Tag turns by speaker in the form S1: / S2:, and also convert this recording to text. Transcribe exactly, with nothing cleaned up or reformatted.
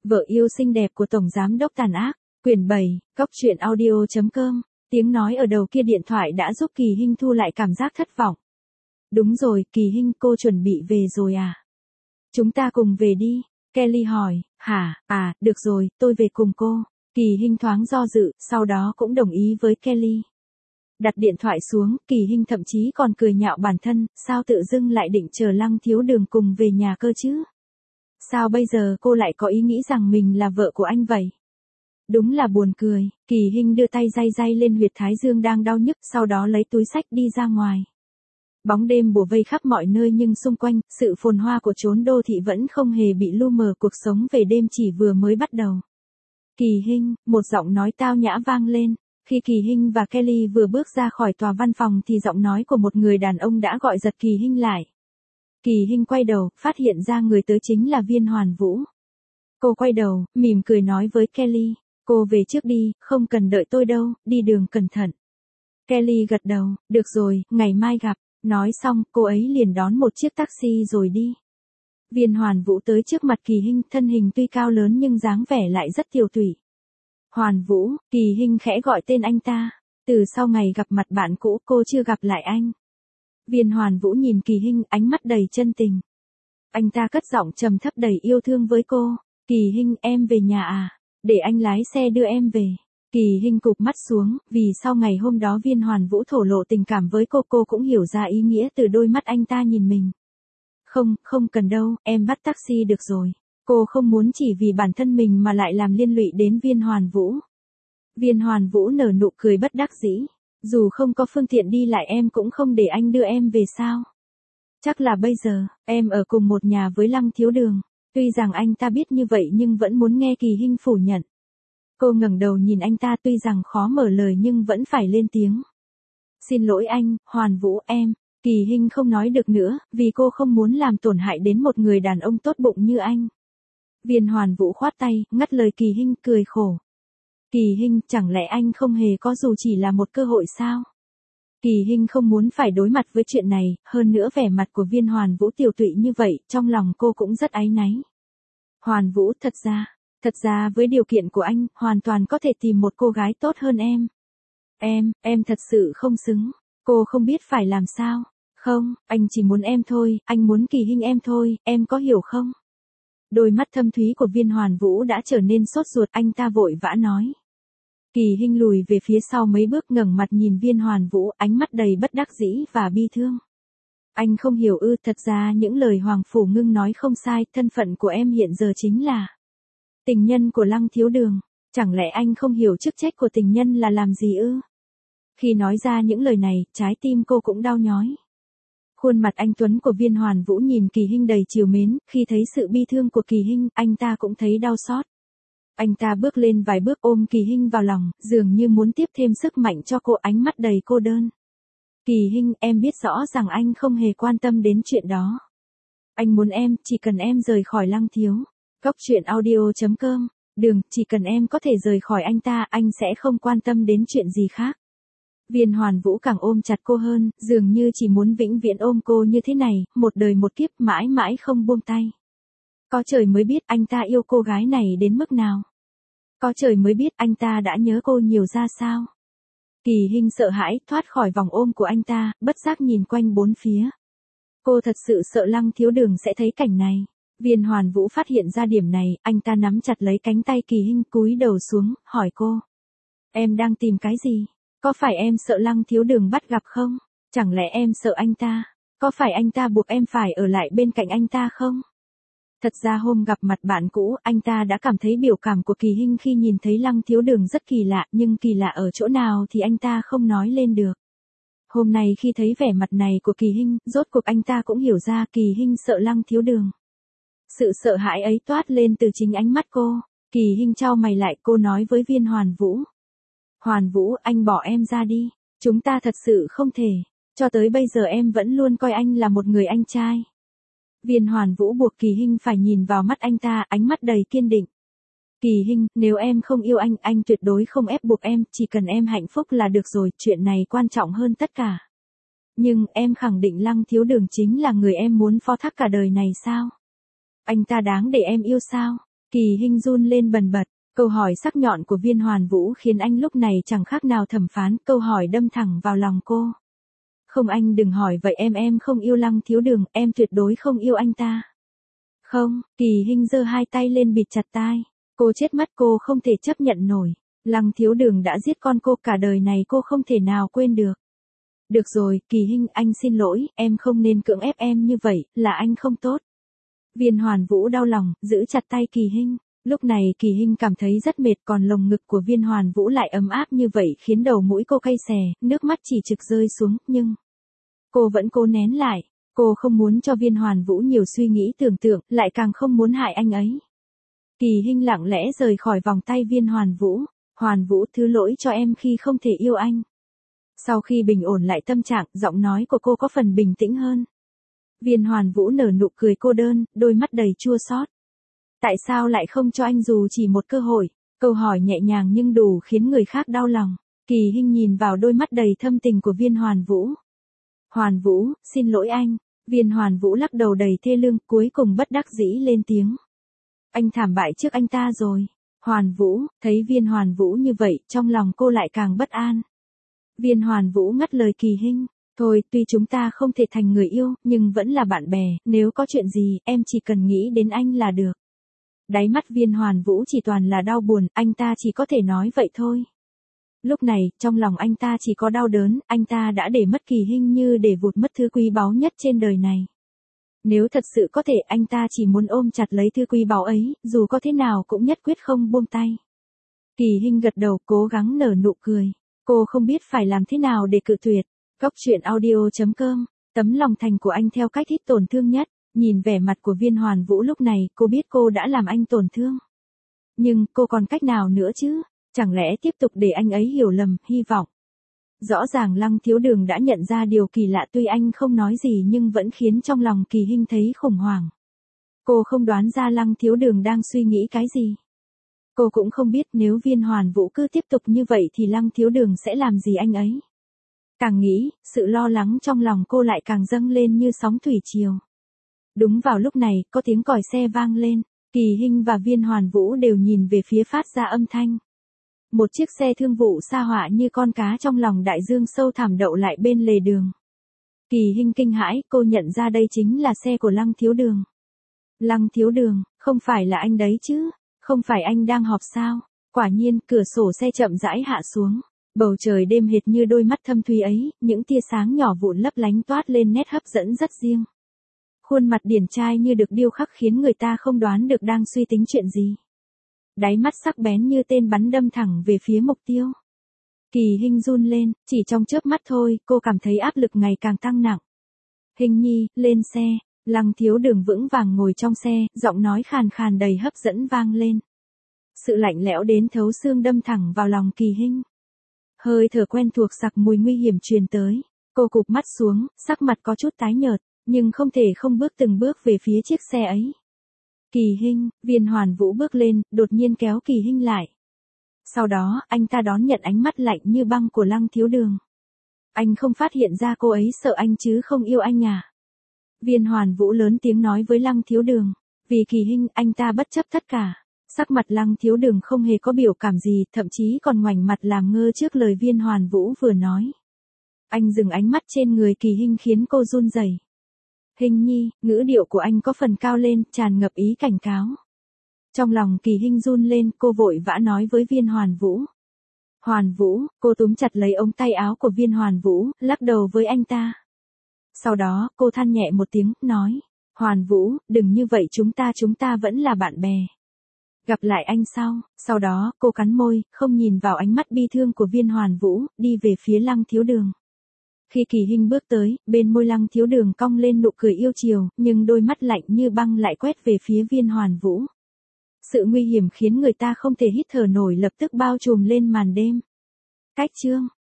S1: Vợ yêu xinh đẹp của Tổng Giám đốc tàn ác, quyển bảy, cốc truyện audio chấm com, tiếng nói ở đầu kia điện thoại đã giúp Kỳ Hinh thu lại cảm giác thất vọng. Đúng rồi, Kỳ Hinh, cô chuẩn bị về rồi à? Chúng ta cùng về đi, Kelly hỏi. Hả, à, được rồi, tôi về cùng cô. Kỳ Hinh thoáng do dự, sau đó cũng đồng ý với Kelly. Đặt điện thoại xuống, Kỳ Hinh thậm chí còn cười nhạo bản thân, sao tự dưng lại định chờ Lăng Thiếu Đường cùng về nhà cơ chứ? Sao bây giờ cô lại có ý nghĩ rằng mình là vợ của anh vậy? Đúng là buồn cười. Kỳ Hinh đưa tay day day lên huyệt thái dương đang đau nhức, sau đó lấy túi xách đi ra ngoài. Bóng đêm bủa vây khắp mọi nơi nhưng xung quanh, sự phồn hoa của chốn đô thị vẫn không hề bị lu mờ, cuộc sống về đêm chỉ vừa mới bắt đầu. Kỳ Hinh, một giọng nói tao nhã vang lên. Khi Kỳ Hinh và Kelly vừa bước ra khỏi tòa văn phòng thì giọng nói của một người đàn ông đã gọi giật Kỳ Hinh lại. Kỳ Hinh quay đầu, phát hiện ra người tới chính là Viên Hoàn Vũ. Cô quay đầu, mỉm cười nói với Kelly, cô về trước đi, không cần đợi tôi đâu, đi đường cẩn thận. Kelly gật đầu, được rồi, ngày mai gặp. Nói xong, cô ấy liền đón một chiếc taxi rồi đi. Viên Hoàn Vũ tới trước mặt Kỳ Hinh, thân hình tuy cao lớn nhưng dáng vẻ lại rất tiều tụy. Hoàn Vũ, Kỳ Hinh khẽ gọi tên anh ta. Từ sau ngày gặp mặt bạn cũ, cô chưa gặp lại anh. Viên Hoàn Vũ nhìn Kỳ Hinh, ánh mắt đầy chân tình. Anh ta cất giọng trầm thấp đầy yêu thương với cô. Kỳ Hinh, em về nhà à? Để anh lái xe đưa em về. Kỳ Hinh cụp mắt xuống, vì sau ngày hôm đó Viên Hoàn Vũ thổ lộ tình cảm với cô, cô cũng hiểu ra ý nghĩa từ đôi mắt anh ta nhìn mình. Không, không cần đâu, em bắt taxi được rồi. Cô không muốn chỉ vì bản thân mình mà lại làm liên lụy đến Viên Hoàn Vũ. Viên Hoàn Vũ nở nụ cười bất đắc dĩ. Dù không có phương tiện đi lại em cũng không để anh đưa em về sao? Chắc là bây giờ, em ở cùng một nhà với Lăng Thiếu Đường. Tuy rằng anh ta biết như vậy nhưng vẫn muốn nghe Kỳ Hinh phủ nhận. Cô ngẩng đầu nhìn anh ta, tuy rằng khó mở lời nhưng vẫn phải lên tiếng. Xin lỗi anh, Hoàn Vũ em. Kỳ Hinh không nói được nữa, vì cô không muốn làm tổn hại đến một người đàn ông tốt bụng như anh. Viên Hoàn Vũ khoát tay, ngắt lời Kỳ Hinh, cười khổ. Kỳ Hinh, chẳng lẽ anh không hề có dù chỉ là một cơ hội sao? Kỳ Hinh không muốn phải đối mặt với chuyện này, hơn nữa vẻ mặt của Viên Hoàn Vũ tiều tụy như vậy, trong lòng cô cũng rất áy náy. Hoàn Vũ, thật ra, thật ra với điều kiện của anh, hoàn toàn có thể tìm một cô gái tốt hơn em. Em, em thật sự không xứng. Cô không biết phải làm sao. Không, anh chỉ muốn em thôi, anh muốn Kỳ Hinh em thôi, em có hiểu không? Đôi mắt thâm thúy của Viên Hoàn Vũ đã trở nên sốt ruột, anh ta vội vã nói. Kỳ Hinh lùi về phía sau mấy bước, ngẩng mặt nhìn Viên Hoàn Vũ, ánh mắt đầy bất đắc dĩ và bi thương. Anh không hiểu ư? Thật ra những lời Hoàng Phủ Ngưng nói không sai, thân phận của em hiện giờ chính là tình nhân của Lăng Thiếu Đường. Chẳng lẽ anh không hiểu chức trách của tình nhân là làm gì ư? Khi nói ra những lời này, trái tim cô cũng đau nhói. Khuôn mặt anh tuấn của Viên Hoàn Vũ nhìn Kỳ Hinh đầy trìu mến, khi thấy sự bi thương của Kỳ Hinh, anh ta cũng thấy đau xót. Anh ta bước lên vài bước ôm Kỳ Hinh vào lòng, dường như muốn tiếp thêm sức mạnh cho cô, ánh mắt đầy cô đơn. Kỳ Hinh, em biết rõ rằng anh không hề quan tâm đến chuyện đó. Anh muốn em, chỉ cần em rời khỏi Lăng Thiếu. Cốc truyện audio chấm com, đường, chỉ cần em có thể rời khỏi anh ta, anh sẽ không quan tâm đến chuyện gì khác. Viên Hoàn Vũ càng ôm chặt cô hơn, dường như chỉ muốn vĩnh viễn ôm cô như thế này, một đời một kiếp, mãi mãi không buông tay. Có trời mới biết anh ta yêu cô gái này đến mức nào. Có trời mới biết anh ta đã nhớ cô nhiều ra sao. Kỳ Hinh sợ hãi, thoát khỏi vòng ôm của anh ta, bất giác nhìn quanh bốn phía. Cô thật sự sợ Lăng Thiếu Đường sẽ thấy cảnh này. Viên Hoàn Vũ phát hiện ra điểm này, anh ta nắm chặt lấy cánh tay Kỳ Hinh, cúi đầu xuống, hỏi cô. Em đang tìm cái gì? Có phải em sợ Lăng Thiếu Đường bắt gặp không? Chẳng lẽ em sợ anh ta? Có phải anh ta buộc em phải ở lại bên cạnh anh ta không? Thật ra hôm gặp mặt bạn cũ, anh ta đã cảm thấy biểu cảm của Kỳ Hinh khi nhìn thấy Lăng Thiếu Đường rất kỳ lạ, nhưng kỳ lạ ở chỗ nào thì anh ta không nói lên được. Hôm nay khi thấy vẻ mặt này của Kỳ Hinh, rốt cuộc anh ta cũng hiểu ra Kỳ Hinh sợ Lăng Thiếu Đường. Sự sợ hãi ấy toát lên từ chính ánh mắt cô. Kỳ Hinh chau mày lại, cô nói với Viên Hoàn Vũ. Hoàn Vũ, anh bỏ em ra đi. Chúng ta thật sự không thể. Cho tới bây giờ em vẫn luôn coi anh là một người anh trai. Viên Hoàn Vũ buộc Kỳ Hinh phải nhìn vào mắt anh ta, ánh mắt đầy kiên định. Kỳ Hinh, nếu em không yêu anh, anh tuyệt đối không ép buộc em, chỉ cần em hạnh phúc là được rồi, chuyện này quan trọng hơn tất cả. Nhưng, em khẳng định Lăng Thiếu Đường chính là người em muốn phó thác cả đời này sao? Anh ta đáng để em yêu sao? Kỳ Hinh run lên bần bật, câu hỏi sắc nhọn của Viên Hoàn Vũ khiến anh lúc này chẳng khác nào thẩm phán, câu hỏi đâm thẳng vào lòng cô. Không, anh đừng hỏi vậy, em em không yêu Lăng Thiếu Đường, em tuyệt đối không yêu anh ta. Không, Kỳ Hinh giơ hai tay lên bịt chặt tai. Cô chết mất, cô không thể chấp nhận nổi. Lăng Thiếu Đường đã giết con cô, cả đời này cô không thể nào quên được. Được rồi, Kỳ Hinh, anh xin lỗi, em không nên cưỡng ép em như vậy, là anh không tốt. Viên Hoàn Vũ đau lòng, giữ chặt tay Kỳ Hinh. Lúc này Kỳ Hinh cảm thấy rất mệt, còn lồng ngực của Viên Hoàn Vũ lại ấm áp như vậy khiến đầu mũi cô cay xè, nước mắt chỉ trực rơi xuống, nhưng cô vẫn cố nén lại. Cô không muốn cho Viên Hoàn Vũ nhiều suy nghĩ tưởng tượng, lại càng không muốn hại anh ấy. Kỳ Hinh lặng lẽ rời khỏi vòng tay Viên Hoàn Vũ. Hoàn Vũ, thứ lỗi cho em khi không thể yêu anh. Sau khi bình ổn lại tâm trạng, giọng nói của cô có phần bình tĩnh hơn. Viên Hoàn Vũ nở nụ cười cô đơn, đôi mắt đầy chua xót. Tại sao lại không cho anh dù chỉ một cơ hội? Câu hỏi nhẹ nhàng nhưng đủ khiến người khác đau lòng. Kỳ Hinh nhìn vào đôi mắt đầy thâm tình của Viên Hoàn Vũ. Hoàn Vũ, xin lỗi anh. Viên Hoàn Vũ lắc đầu đầy thê lương, cuối cùng bất đắc dĩ lên tiếng. Anh thảm bại trước anh ta rồi. Hoàn Vũ, thấy Viên Hoàn Vũ như vậy, trong lòng cô lại càng bất an. Viên Hoàn Vũ ngắt lời Kỳ Hinh. Thôi, tuy chúng ta không thể thành người yêu, nhưng vẫn là bạn bè, nếu có chuyện gì, em chỉ cần nghĩ đến anh là được. Đáy mắt Viên Hoàn Vũ chỉ toàn là đau buồn, anh ta chỉ có thể nói vậy thôi. Lúc này, trong lòng anh ta chỉ có đau đớn, anh ta đã để mất Kỳ Hinh như để vụt mất thứ quý báu nhất trên đời này. Nếu thật sự có thể, anh ta chỉ muốn ôm chặt lấy thứ quý báu ấy, dù có thế nào cũng nhất quyết không buông tay. Kỳ Hinh gật đầu, cố gắng nở nụ cười. Cô không biết phải làm thế nào để cự tuyệt. Góc truyện audio chấm com, tấm lòng thành của anh theo cách ít tổn thương nhất. Nhìn vẻ mặt của Viên Hoàn Vũ lúc này, cô biết cô đã làm anh tổn thương. Nhưng, cô còn cách nào nữa chứ? Chẳng lẽ tiếp tục để anh ấy hiểu lầm, hy vọng. Rõ ràng Lăng Thiếu Đường đã nhận ra điều kỳ lạ, tuy anh không nói gì nhưng vẫn khiến trong lòng Kỳ Hinh thấy khủng hoảng. Cô không đoán ra Lăng Thiếu Đường đang suy nghĩ cái gì. Cô cũng không biết nếu Viên Hoàn Vũ cứ tiếp tục như vậy thì Lăng Thiếu Đường sẽ làm gì anh ấy. Càng nghĩ, sự lo lắng trong lòng cô lại càng dâng lên như sóng thủy triều. Đúng vào lúc này, có tiếng còi xe vang lên, Kỳ Hinh và Viên Hoàn Vũ đều nhìn về phía phát ra âm thanh. Một chiếc xe thương vụ sa họa như con cá trong lòng đại dương sâu thẳm đậu lại bên lề đường. Kỳ Hinh kinh hãi, cô nhận ra đây chính là xe của Lăng Thiếu Đường. Lăng Thiếu Đường, không phải là anh đấy chứ? Không phải anh đang họp sao? Quả nhiên, cửa sổ xe chậm rãi hạ xuống. Bầu trời đêm hệt như đôi mắt thâm thúy ấy, những tia sáng nhỏ vụn lấp lánh toát lên nét hấp dẫn rất riêng. Khuôn mặt điển trai như được điêu khắc khiến người ta không đoán được đang suy tính chuyện gì. Đáy mắt sắc bén như tên bắn đâm thẳng về phía mục tiêu. Kỳ Hinh run lên, chỉ trong chớp mắt thôi, cô cảm thấy áp lực ngày càng tăng nặng. Hinh nhi, lên xe. Lăng Thiếu Đường vững vàng ngồi trong xe, giọng nói khàn khàn đầy hấp dẫn vang lên. Sự lạnh lẽo đến thấu xương đâm thẳng vào lòng Kỳ Hinh. Hơi thở quen thuộc sặc mùi nguy hiểm truyền tới. Cô cụp mắt xuống, sắc mặt có chút tái nhợt, nhưng không thể không bước từng bước về phía chiếc xe ấy. Kỳ Hinh, Viên Hoàn Vũ bước lên, đột nhiên kéo Kỳ Hinh lại. Sau đó, anh ta đón nhận ánh mắt lạnh như băng của Lăng Thiếu Đường. Anh không phát hiện ra cô ấy sợ anh chứ không yêu anh à? Viên Hoàn Vũ lớn tiếng nói với Lăng Thiếu Đường. Vì Kỳ Hinh, anh ta bất chấp tất cả. Sắc mặt Lăng Thiếu Đường không hề có biểu cảm gì, thậm chí còn ngoảnh mặt làm ngơ trước lời Viên Hoàn Vũ vừa nói. Anh dừng ánh mắt trên người Kỳ Hinh khiến cô run rẩy. Hinh nhi, ngữ điệu của anh có phần cao lên, tràn ngập ý cảnh cáo. Trong lòng Kỳ Hinh run lên, cô vội vã nói với Viên Hoàn Vũ. Hoàn Vũ, cô túm chặt lấy ống tay áo của Viên Hoàn Vũ, lắc đầu với anh ta. Sau đó, cô than nhẹ một tiếng, nói. Hoàn Vũ, đừng như vậy, chúng ta chúng ta vẫn là bạn bè. Gặp lại anh sau. Sau đó, cô cắn môi, không nhìn vào ánh mắt bi thương của Viên Hoàn Vũ, đi về phía Lăng Thiếu Đường. Khi Kỳ Hinh bước tới, bên môi Lăng Thiếu Đường cong lên nụ cười yêu chiều, nhưng đôi mắt lạnh như băng lại quét về phía Viên Hoàn Vũ. Sự nguy hiểm khiến người ta không thể hít thở nổi lập tức bao trùm lên màn đêm. Cách chương